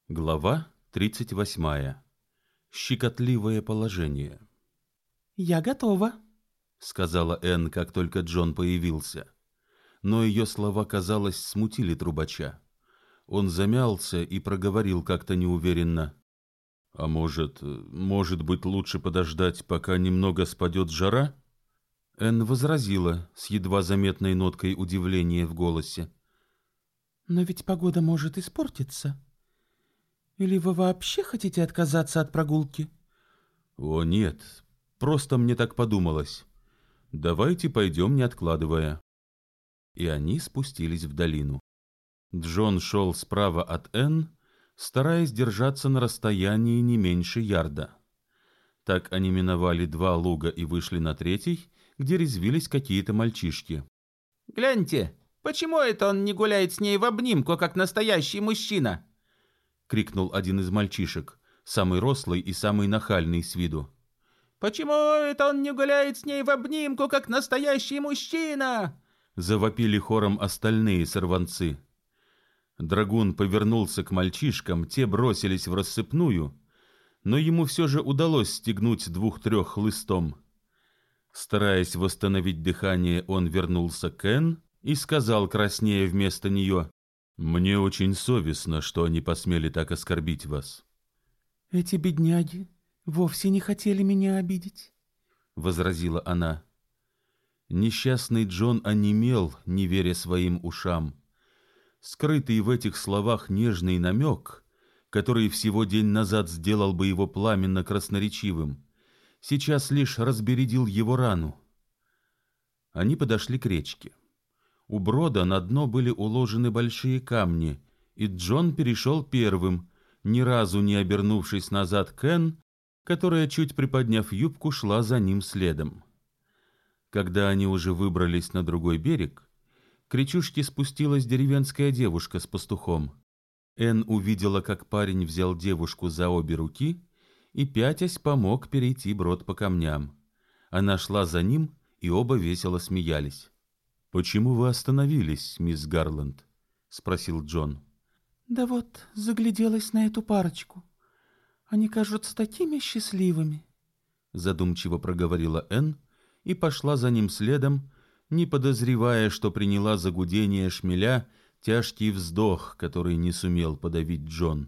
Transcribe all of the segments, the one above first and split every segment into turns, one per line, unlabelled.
Глава 38. Щекотливое положение.
«Я готова»,
— сказала Энн, как только Джон появился. Но ее слова, казалось, смутили трубача. Он замялся и проговорил как-то неуверенно. «А может быть, лучше подождать, пока немного спадет жара?» Энн возразила с едва заметной ноткой удивления в голосе.
«Но ведь погода может испортиться. Или вы вообще хотите отказаться от прогулки?»
«О, нет, просто мне так подумалось. Давайте пойдем, не откладывая». И они спустились в долину. Джон шел справа от Энн, стараясь держаться на расстоянии не меньше ярда. Так они миновали 2 луга и вышли на 3, где резвились какие-то мальчишки.
«Гляньте, почему это он не гуляет с ней в обнимку, как настоящий мужчина?»
— крикнул один из мальчишек, самый рослый и самый нахальный с виду.
«Почему это он не гуляет с ней в обнимку, как настоящий мужчина?»
— завопили хором остальные сорванцы. Драгун повернулся к мальчишкам, те бросились в рассыпную, но ему все же удалось стегнуть 2-3 хлыстом. Стараясь восстановить дыхание, он вернулся к Энн и сказал краснея вместо нее: «Мне очень совестно, что они посмели так оскорбить вас».
«Эти бедняги вовсе не хотели меня обидеть»,
— возразила она. Несчастный Джон онемел, не веря своим ушам. Скрытый в этих словах нежный намек, который всего день назад сделал бы его пламенно красноречивым, сейчас лишь разбередил его рану. Они подошли к речке. У брода на дно были уложены большие камни, и Джон перешел первым, ни разу не обернувшись назад к Энн, которая, чуть приподняв юбку, шла за ним следом. Когда они уже выбрались на другой берег, к речушке спустилась деревенская девушка с пастухом. Энн увидела, как парень взял девушку за обе руки и, пятясь, помог перейти брод по камням. Она шла за ним, и оба весело смеялись. «Почему вы остановились, мисс Гарланд?» — спросил Джон.
«Да вот, загляделась на эту парочку. Они кажутся такими счастливыми»,
— задумчиво проговорила Энн и пошла за ним следом, не подозревая, что приняла за гудение шмеля тяжкий вздох, который не сумел подавить Джон.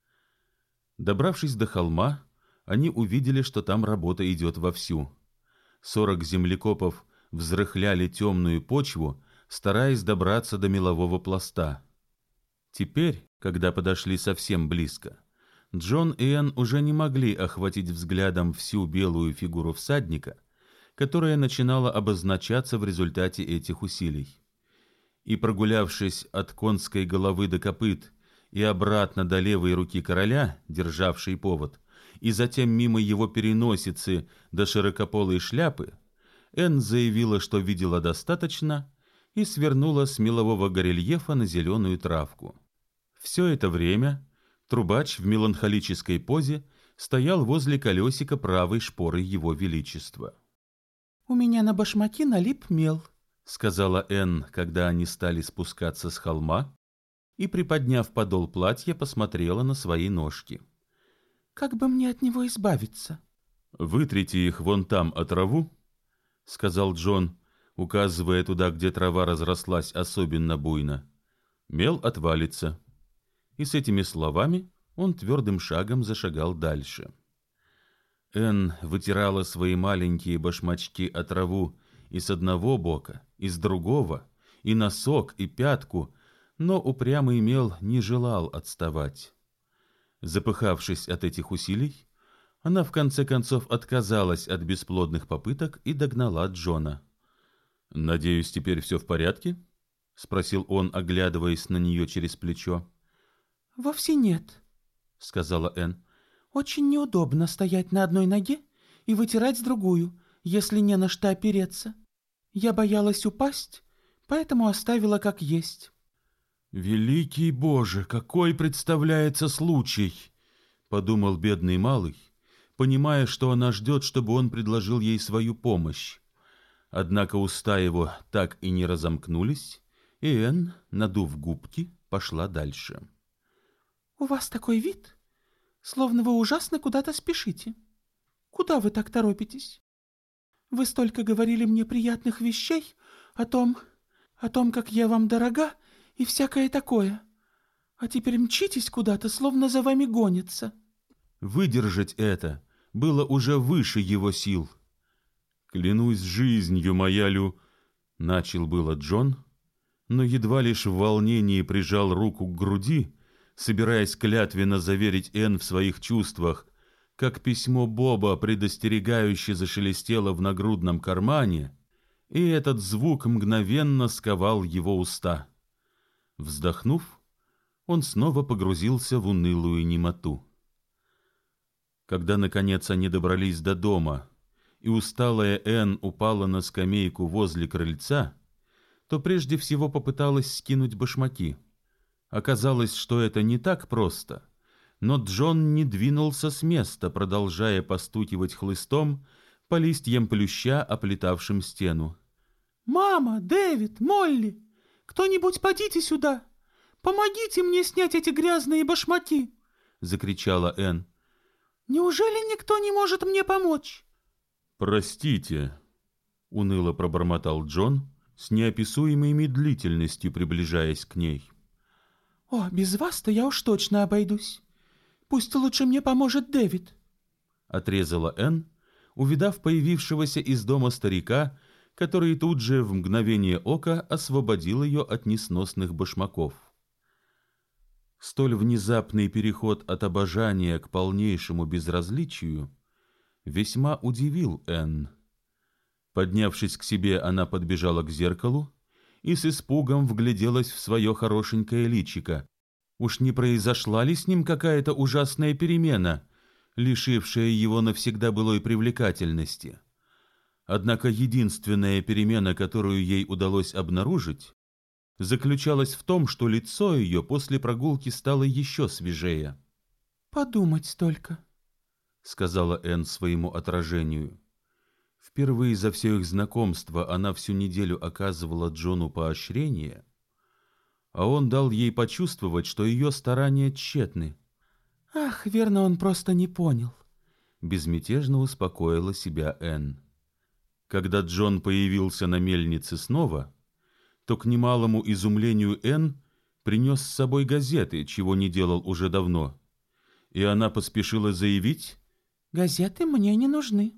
Добравшись до холма, они увидели, что там работа идет вовсю. 40 землекопов взрыхляли темную почву, стараясь добраться до мелового пласта. Теперь, когда подошли совсем близко, Джон и Энн уже не могли охватить взглядом всю белую фигуру всадника, которая начинала обозначаться в результате этих усилий. И, прогулявшись от конской головы до копыт и обратно до левой руки короля, державшей повод, и затем мимо его переносицы до широкополой шляпы, Энн заявила, что видела достаточно, и свернула с мелового горельефа на зеленую травку. Все это время трубач в меланхолической позе стоял возле колесика правой шпоры его величества.
«У меня на башмаки налип мел»,
— сказала Энн, когда они стали спускаться с холма, и, приподняв подол платья, посмотрела на свои ножки.
«Как бы мне от него избавиться?»
«Вытрите их вон там о траву», — сказал Джон, указывая туда, где трава разрослась особенно буйно. «Мел отвалится». И с этими словами он твердым шагом зашагал дальше. Энн вытирала свои маленькие башмачки о траву и с одного бока, и с другого, и носок, и пятку, но упрямый мел не желал отставать. Запыхавшись от этих усилий, она в конце концов отказалась от бесплодных попыток и догнала Джона. «Надеюсь, теперь все в порядке?» — спросил он, оглядываясь на нее через плечо.
«Вовсе нет», — сказала Энн. «Очень неудобно стоять на одной ноге и вытирать с другую, если не на что опереться. Я боялась упасть, поэтому оставила как есть».
«Великий Боже, какой представляется случай!» — подумал бедный малый, понимая, что она ждет, чтобы он предложил ей свою помощь. Однако уста его так и не разомкнулись, и Энн, надув губки, пошла дальше.
У вас такой вид, словно вы ужасно куда-то спешите. Куда вы так торопитесь? Вы столько говорили мне приятных вещей о том, как я вам дорога и всякое такое. А теперь мчитесь куда-то, словно за вами гонятся».
Выдержать это было уже выше его сил. «Клянусь жизнью, моя начал было Джон, но едва лишь в волнении прижал руку к груди, собираясь клятвенно заверить Энн в своих чувствах, как письмо Боба предостерегающе зашелестело в нагрудном кармане, и этот звук мгновенно сковал его уста. Вздохнув, он снова погрузился в унылую немоту. Когда, наконец, они добрались до дома, и усталая Энн упала на скамейку возле крыльца, то прежде всего попыталась скинуть башмаки. Оказалось, что это не так просто, но Джон не двинулся с места, продолжая постукивать хлыстом по листьям плюща, оплетавшим стену.
«Мама, Дэвид, Молли, кто-нибудь подите сюда! Помогите мне снять эти грязные башмаки!» — закричала Энн. «Неужели никто не может мне помочь?»
«Простите», — уныло пробормотал Джон, с неописуемой медлительностью приближаясь к ней.
«О, без вас-то я уж точно обойдусь. Пусть лучше мне поможет Дэвид», —
отрезала Энн, увидав появившегося из дома старика, который тут же в мгновение ока освободил ее от несносных башмаков. Столь внезапный переход от обожания к полнейшему безразличию весьма удивил Энн. Поднявшись к себе, она подбежала к зеркалу и с испугом вгляделась в свое хорошенькое личико. Уж не произошла ли с ним какая-то ужасная перемена, лишившая его навсегда былой привлекательности? Однако единственная перемена, которую ей удалось обнаружить, заключалась в том, что лицо ее после прогулки стало еще свежее.
«Подумать только»,
— сказала Энн своему отражению. Впервые за все их знакомство она всю неделю оказывала Джону поощрение, а он дал ей почувствовать, что ее старания тщетны.
«Ах, верно, он просто не понял»,
— безмятежно успокоила себя Энн. Когда Джон появился на мельнице снова, то к немалому изумлению Энн принес с собой газеты, чего не делал уже давно, и она поспешила заявить:
«Газеты мне не нужны».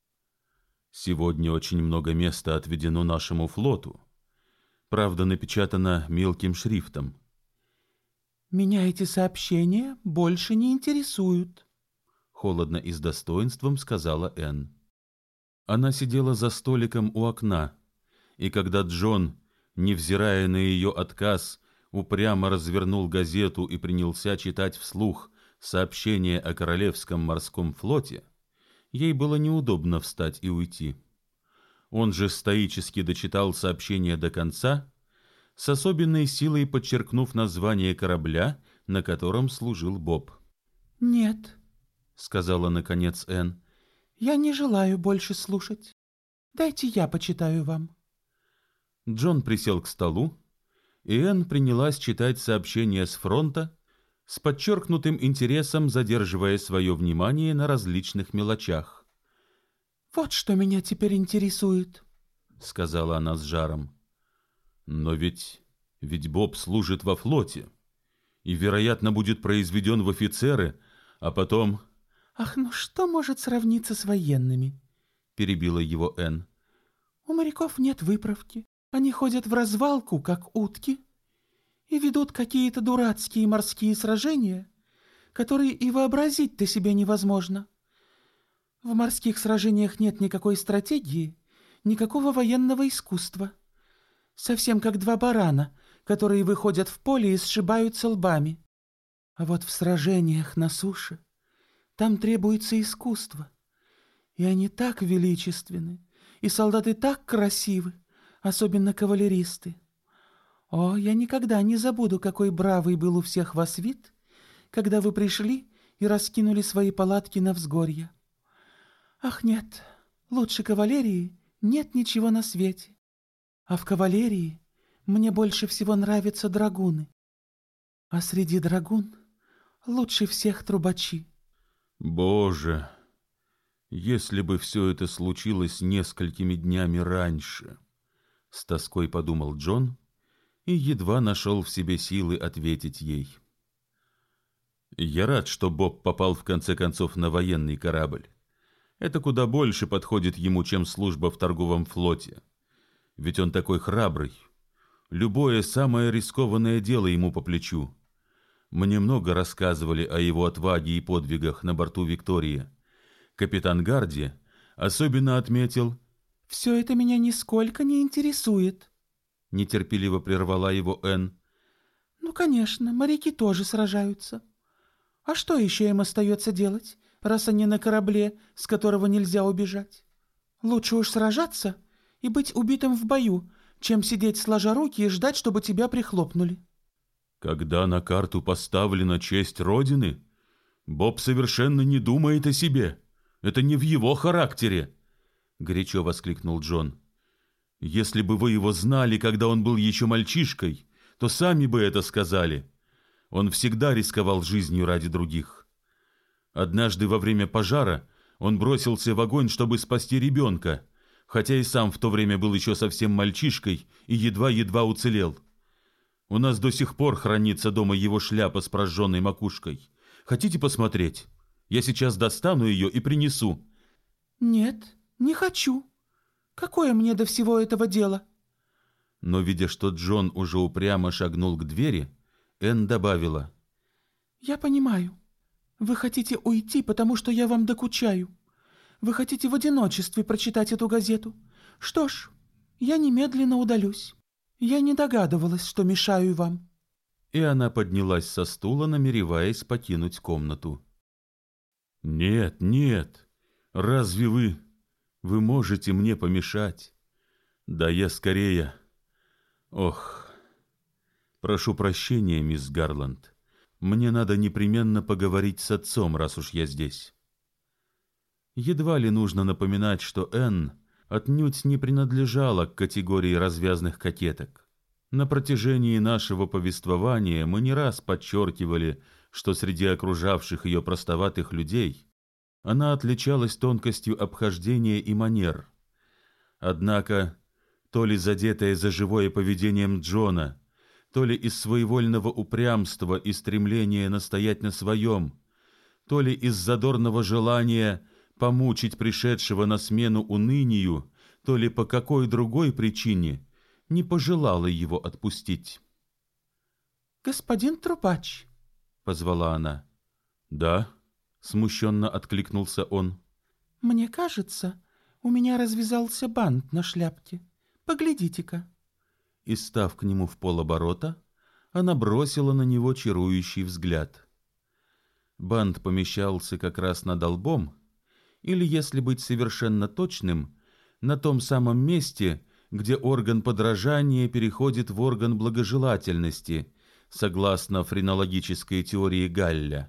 «Сегодня очень много места отведено нашему флоту. Правда, напечатано мелким шрифтом».
«Меня эти сообщения больше не интересуют»,
— холодно и с достоинством сказала Энн. Она сидела за столиком у окна, и когда Джон, невзирая на ее отказ, упрямо развернул газету и принялся читать вслух сообщение о Королевском морском флоте, ей было неудобно встать и уйти. Он же стоически дочитал сообщение до конца, с особенной силой подчеркнув название корабля, на котором служил Боб.
«Нет»,
— сказала наконец Энн,
— «я не желаю больше слушать. Дайте я почитаю вам».
Джон присел к столу, и Энн принялась читать сообщения с фронта, с подчеркнутым интересом задерживая свое внимание на различных мелочах.
«Вот что меня теперь интересует»,
— сказала она с жаром. «Но ведь Боб служит во флоте и, вероятно, будет произведен в офицеры, а потом...»
«Ах, ну что может сравниться с военными?»
— перебила его Энн.
«У моряков нет выправки. Они ходят в развалку, как утки, и ведут какие-то дурацкие морские сражения, которые и вообразить-то себе невозможно. В морских сражениях нет никакой стратегии, никакого военного искусства. Совсем как два барана, которые выходят в поле и сшибаются лбами. А вот в сражениях на суше там требуется искусство. И они так величественны, и солдаты так красивы, особенно кавалеристы. О, я никогда не забуду, какой бравый был у всех вас вид, когда вы пришли и раскинули свои палатки на взгорье. Ах, нет, лучше кавалерии нет ничего на свете. А в кавалерии мне больше всего нравятся драгуны. А среди драгун Лучше всех трубачи.
Боже, если бы все это случилось несколькими днями раньше, с тоской подумал Джон и едва нашел в себе силы ответить ей. Я рад, что Боб попал в конце концов на военный корабль. Это куда больше подходит ему, чем служба в торговом флоте. Ведь он такой храбрый. Любое самое рискованное дело ему по плечу. Мне много рассказывали о его отваге и подвигах на борту Виктории. Капитан Гарди особенно отметил...
«Все это меня нисколько не интересует»,
— нетерпеливо прервала его Энн.
«Ну, конечно, моряки тоже сражаются. А что еще им остается делать, раз они на корабле, с которого нельзя убежать? Лучше уж сражаться и быть убитым в бою, чем сидеть сложа руки и ждать, чтобы тебя прихлопнули».
Когда на карту поставлена честь Родины, Боб совершенно не думает о себе. Это не в его характере, — горячо воскликнул Джон. Если бы вы его знали, когда он был еще мальчишкой, то сами бы это сказали. Он всегда рисковал жизнью ради других. Однажды во время пожара он бросился в огонь, чтобы спасти ребенка, хотя и сам в то время был еще совсем мальчишкой и едва-едва уцелел. У нас до сих пор хранится дома его шляпа с прожженной макушкой. Хотите посмотреть? Я сейчас достану ее и принесу».
«Нет, не хочу. Какое мне до всего этого дело?»
Но, видя, что Джон уже упрямо шагнул к двери, Энн добавила.
«Я понимаю. Вы хотите уйти, потому что я вам докучаю. Вы хотите в одиночестве прочитать эту газету. Что ж, я немедленно удалюсь. Я не догадывалась, что мешаю вам».
И она поднялась со стула, намереваясь покинуть комнату. «Нет, нет, разве вы можете мне помешать? Да я скорее... Ох, прошу прощения, мисс Гарланд, мне надо непременно поговорить с отцом, раз уж я здесь». Едва ли нужно напоминать, что Энн отнюдь не принадлежала к категории развязных кокеток. На протяжении нашего повествования мы не раз подчеркивали, что среди окружавших ее простоватых людей она отличалась тонкостью обхождения и манер. Однако, то ли задетая за живое поведением Джона, то ли из своевольного упрямства и стремления настоять на своем, то ли из задорного желания помучить пришедшего на смену унынию, то ли по какой другой причине не пожелала его отпустить.
«Господин трубач», — позвала она.
«Да», — смущенно откликнулся он.
«Мне кажется, у меня развязался бант на шляпке. Поглядите-ка».
И, став к нему в полоборота, она бросила на него чарующий взгляд. Бант помещался как раз над лбом, или, если быть совершенно точным, на том самом месте, где орган подражания переходит в орган благожелательности, согласно френологической теории Галля.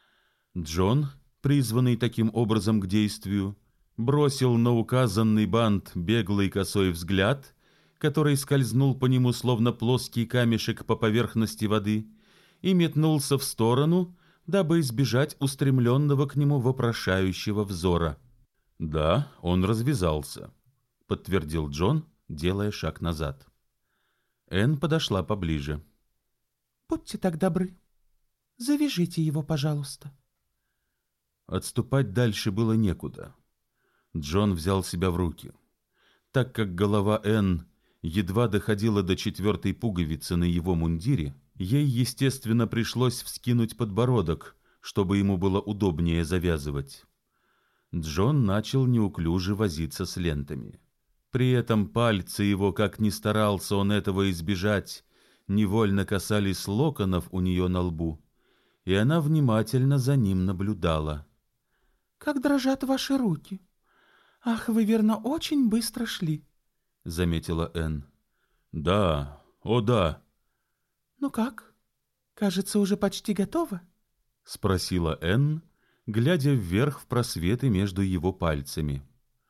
Джон, призванный таким образом к действию, бросил на указанный бант беглый косой взгляд, который скользнул по нему словно плоский камешек по поверхности воды, и метнулся в сторону, дабы избежать устремленного к нему вопрошающего взора. «Да, он развязался», — подтвердил Джон, делая шаг назад. Энн подошла поближе.
«Будьте так добры. Завяжите его, пожалуйста».
Отступать дальше было некуда. Джон взял себя в руки. Так как голова Энн едва доходила до 4-й пуговицы на его мундире, ей, естественно, пришлось вскинуть подбородок, чтобы ему было удобнее завязывать. Джон начал неуклюже возиться с лентами. При этом пальцы его, как ни старался он этого избежать, невольно касались локонов у нее на лбу, и она внимательно за ним наблюдала.
«Как дрожат ваши руки! Ах, вы, верно, очень быстро шли», — заметила Энн.
«Да, о да».
«Ну как? Кажется, уже почти готово?»
— спросила Энн, глядя вверх в просветы между его пальцами.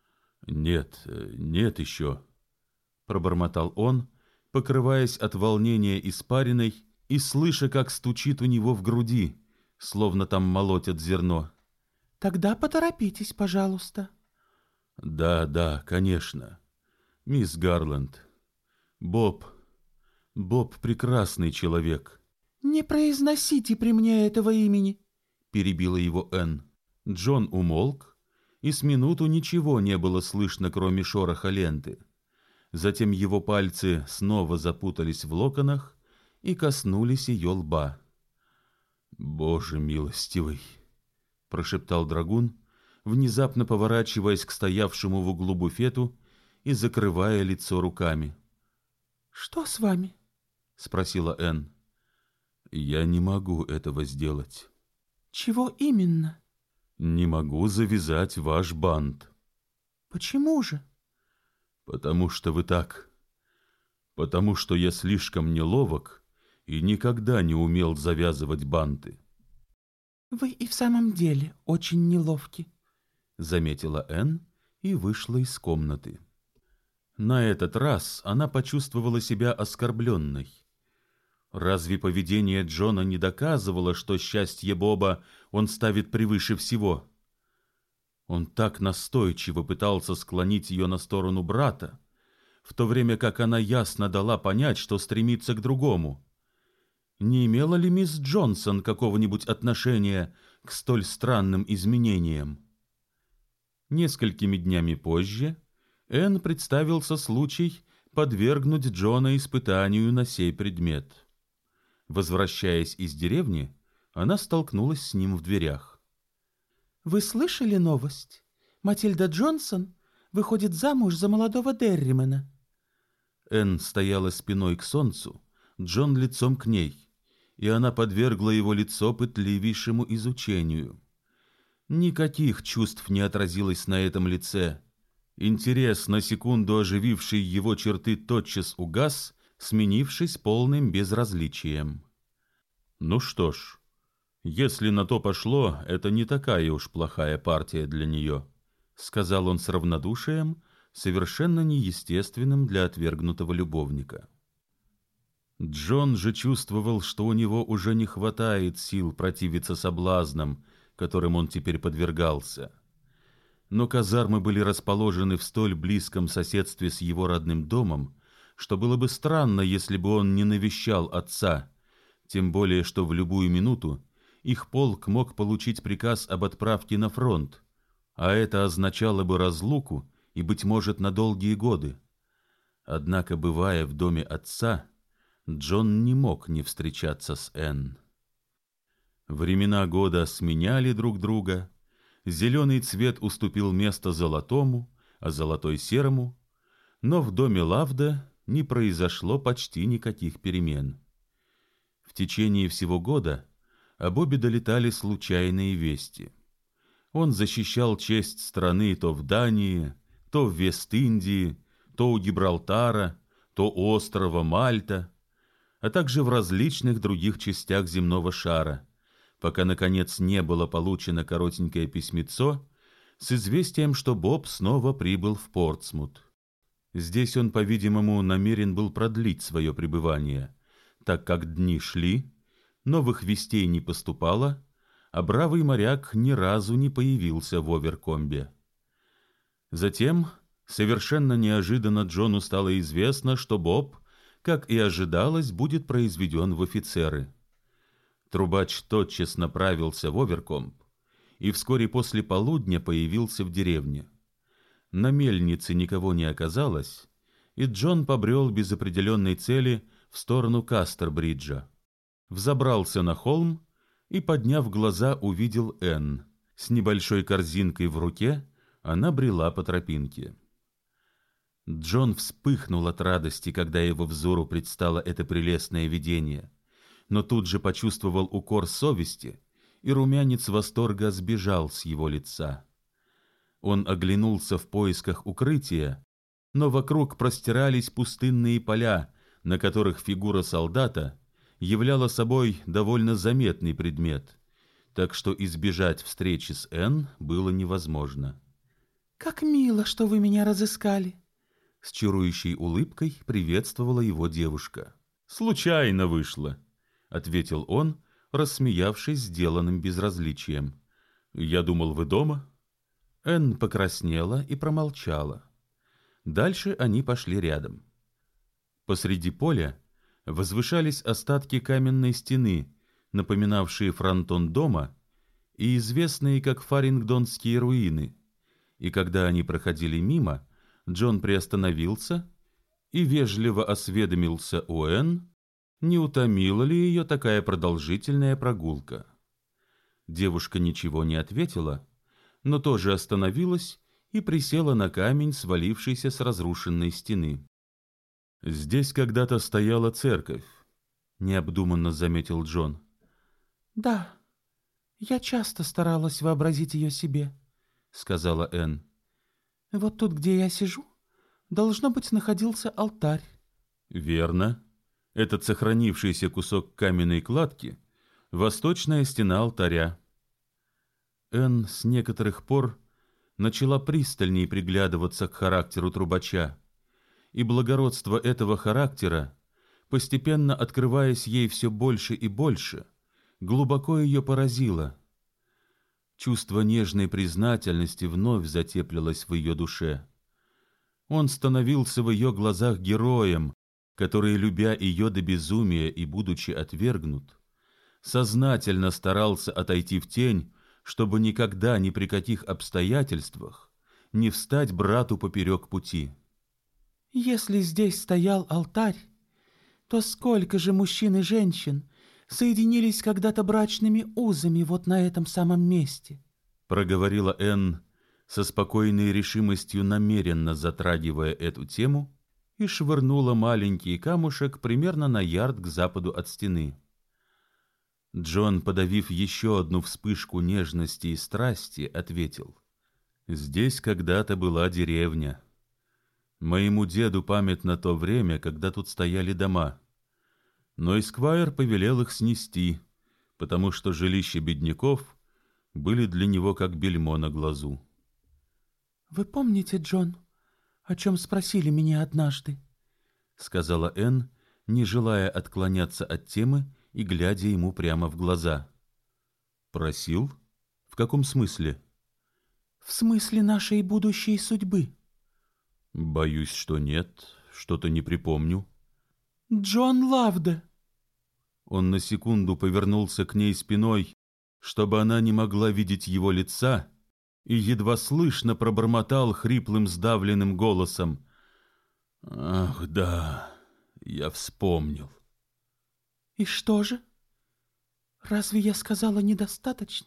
«Нет, нет еще», — пробормотал он, покрываясь от волнения испариной и слыша, как стучит у него в груди, словно там молотят зерно.
Тогда поторопитесь, пожалуйста.
Да, конечно. Мисс Гарланд. Боб прекрасный человек.
Не произносите при мне этого имени,
перебила его Энн. Джон умолк, и с минуту ничего не было слышно, кроме шороха ленты. Затем его пальцы снова запутались в локонах и коснулись ее лба. «Боже милостивый!» — прошептал драгун, внезапно поворачиваясь к стоявшему в углу буфету и закрывая лицо руками.
«Что с вами?»
— спросила Энн. «Я не могу этого сделать».
«Чего именно?»
«Не могу завязать ваш бант».
«Почему же?»
«Потому что вы так. Потому что я слишком неловок и никогда не умел завязывать банты».
«Вы и в самом деле очень неловки»,
— заметила Энн и вышла из комнаты. На этот раз она почувствовала себя оскорбленной. Разве поведение Джона не доказывало, что счастье Боба он ставит превыше всего? Он так настойчиво пытался склонить ее на сторону брата, в то время как она ясно дала понять, что стремится к другому. Не имела ли мисс Джонсон какого-нибудь отношения к столь странным изменениям? Несколькими днями позже Энн представился случай подвергнуть Джона испытанию на сей предмет. Возвращаясь из деревни, она столкнулась с ним в дверях.
«Вы слышали новость? Матильда Джонсон выходит замуж за молодого Дерримена».
Энн стояла спиной к солнцу, Джон лицом к ней, и она подвергла его лицо пытливейшему изучению. Никаких чувств не отразилось на этом лице. Интерес, на секунду ожививший его черты, тотчас угас, сменившись полным безразличием. «Ну что ж, если на то пошло, это не такая уж плохая партия для нее», — сказал он с равнодушием, совершенно неестественным для отвергнутого любовника. Джон же чувствовал, что у него уже не хватает сил противиться соблазнам, которым он теперь подвергался. Но казармы были расположены в столь близком соседстве с его родным домом, что было бы странно, если бы он не навещал отца, тем более что в любую минуту их полк мог получить приказ об отправке на фронт, а это означало бы разлуку и, быть может, на долгие годы. Однако, бывая в доме отца, Джон не мог не встречаться с Энн. Времена года сменяли друг друга, зеленый цвет уступил место золотому, а золотой серому, но в доме Лавда не произошло почти никаких перемен. В течение всего года о Бобе долетали случайные вести. Он защищал честь страны то в Дании, то в Вест-Индии, то у Гибралтара, то острова Мальта, а также в различных других частях земного шара, пока, наконец, не было получено коротенькое письмецо с известием, что Боб снова прибыл в Портсмут. Здесь он, по-видимому, намерен был продлить свое пребывание, так как дни шли, новых вестей не поступало, а бравый моряк ни разу не появился в Оверкомбе. Затем, совершенно неожиданно, Джону стало известно, что Боб, как и ожидалось, будет произведен в офицеры. Трубач тотчас направился в Оверкомб и вскоре после полудня появился в деревне. На мельнице никого не оказалось, и Джон побрел без определенной цели в сторону Кастер-бриджа. Взобрался на холм и, подняв глаза, увидел Энн. С небольшой корзинкой в руке она брела по тропинке. Джон вспыхнул от радости, когда его взору предстало это прелестное видение, но тут же почувствовал укор совести, и румянец восторга сбежал с его лица. Он оглянулся в поисках укрытия, но вокруг простирались пустынные поля, на которых фигура солдата являла собой довольно заметный предмет, так что избежать встречи с Энн было невозможно.
«Как мило, что вы меня разыскали!»
С чарующей улыбкой приветствовала его девушка. «Случайно вышло», — ответил он, рассмеявшись сделанным безразличием. «Я думал, вы дома?» Энн покраснела и промолчала. Дальше они пошли рядом. Посреди поля возвышались остатки каменной стены, напоминавшие фронтон дома, и известные как Фарингдонские руины. И когда они проходили мимо, Джон приостановился и вежливо осведомился у Энн, не утомила ли ее такая продолжительная прогулка. Девушка ничего не ответила, но тоже остановилась и присела на камень, свалившийся с разрушенной стены. «Здесь когда-то стояла церковь», — необдуманно заметил Джон.
«Да, я часто старалась вообразить ее себе», — сказала Энн. «Вот тут, где я сижу, должно быть, находился алтарь».
«Верно. Этот сохранившийся кусок каменной кладки — восточная стена алтаря». Энн с некоторых пор начала пристальнее приглядываться к характеру трубача, и благородство этого характера, постепенно открываясь ей все больше и больше, глубоко ее поразило. Чувство нежной признательности вновь затеплилось в ее душе. Он становился в ее глазах героем, который, любя ее до безумия и будучи отвергнут, сознательно старался отойти в тень, чтобы никогда ни при каких обстоятельствах не встать брату поперек пути.
«Если здесь стоял алтарь, то сколько же мужчин и женщин соединились когда-то брачными узами вот на этом самом месте?»
Проговорила Энн со спокойной решимостью, намеренно затрагивая эту тему, и швырнула маленький камушек примерно на ярд к западу от стены. Джон, подавив еще одну вспышку нежности и страсти, ответил: «Здесь когда-то была деревня. Моему деду памятно то время, когда тут стояли дома. Но эсквайр повелел их снести, потому что жилища бедняков были для него как бельмо на глазу».
«Вы помните, Джон, о чем спросили меня однажды?» —
сказала Энн, не желая отклоняться от темы и глядя ему прямо в глаза. «Просил? В каком смысле?»
«В смысле нашей будущей судьбы».
«Боюсь, что нет, что-то не припомню».
«Джон Лавде».
Он на секунду повернулся к ней спиной, чтобы она не могла видеть его лица, и едва слышно пробормотал хриплым сдавленным голосом: «Ах, да, я вспомнил».
«И что же? Разве я сказала недостаточно?»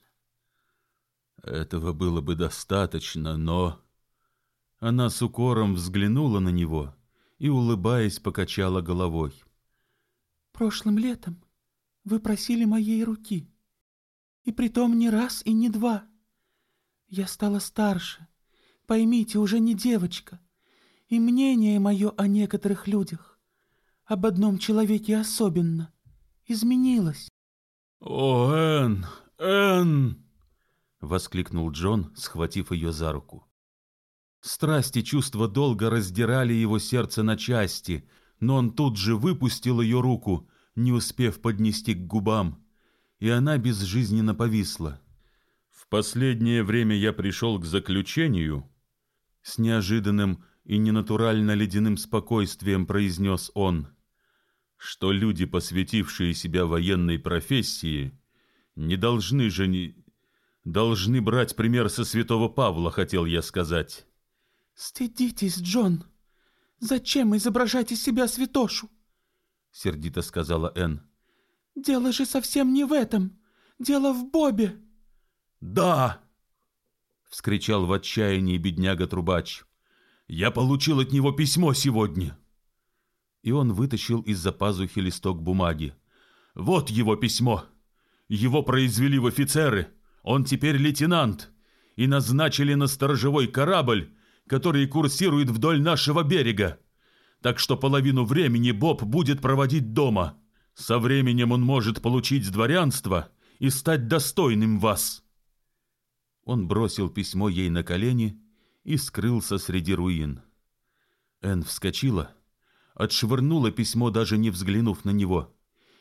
«Этого было бы достаточно, но...» Она с укором взглянула на него и, улыбаясь, покачала головой.
«Прошлым летом вы просили моей руки, и притом не раз и не два. Я стала старше, поймите, уже не девочка, и мнение мое о некоторых людях, об одном человеке особенно, изменилось».
«О, Энн, Энн!» — воскликнул Джон, схватив ее за руку. Страсть и чувства долго раздирали его сердце на части, но он тут же выпустил ее руку, не успев поднести к губам, и она безжизненно повисла. «В последнее время я пришел к заключению», — с неожиданным и ненатурально ледяным спокойствием произнес он, «что люди, посвятившие себя военной профессии, не должны должны брать пример со святого Павла, хотел я сказать».
«Стыдитесь, Джон! Зачем изображать из себя святошу?»
— сердито сказала Энн.
«Дело же совсем не в этом. Дело в Бобе».
«Да!» — вскричал в отчаянии бедняга-трубач. «Я получил от него письмо сегодня!» И он вытащил из-за пазухи листок бумаги. «Вот его письмо! Его произвели в офицеры, он теперь лейтенант, и назначили на сторожевой корабль, который курсирует вдоль нашего берега. Так что половину времени Боб будет проводить дома. Со временем он может получить дворянство и стать достойным вас». Он бросил письмо ей на колени и скрылся среди руин. Энн вскочила, отшвырнула письмо, даже не взглянув на него,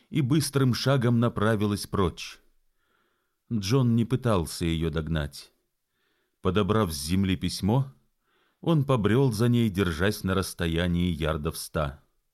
и быстрым шагом направилась прочь. Джон не пытался ее догнать. Подобрав с земли письмо, он побрел за ней, держась на расстоянии ярдов 100.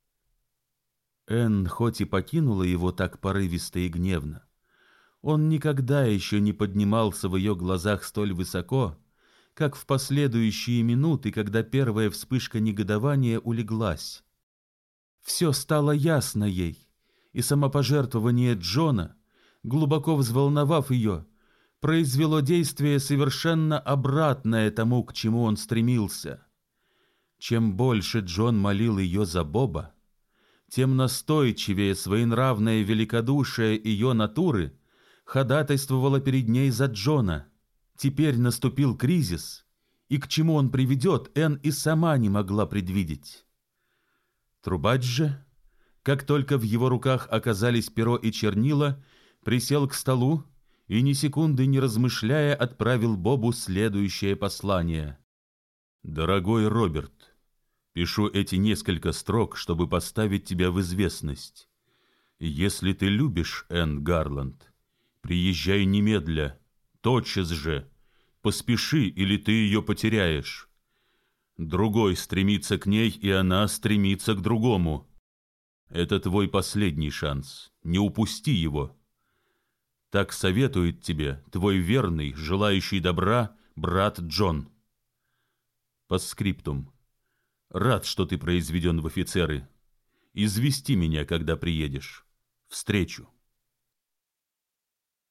Энн хоть и покинула его так порывисто и гневно, он никогда еще не поднимался в ее глазах столь высоко, как в последующие минуты, когда первая вспышка негодования улеглась. Все стало ясно ей, и самопожертвование Джона, глубоко взволновав ее, произвело действие совершенно обратное тому, к чему он стремился. Чем больше Джон молил ее за Боба, тем настойчивее своенравное великодушие ее натуры ходатайствовало перед ней за Джона. Теперь наступил кризис, и к чему он приведет, Энн и сама не могла предвидеть. Трубач же, как только в его руках оказались перо и чернила, присел к столу и, ни секунды не размышляя, отправил Бобу следующее послание. «Дорогой Роберт, пишу эти несколько строк, чтобы поставить тебя в известность. Если ты любишь Энн Гарланд, приезжай немедля, тотчас же, поспеши, или ты ее потеряешь. Другой стремится к ней, и она стремится к другому. Это твой последний шанс, не упусти его. Так советует тебе твой верный, желающий добра брат Джон. Постскриптум. Рад, что ты произведен в офицеры. Извести меня, когда приедешь. Встречу.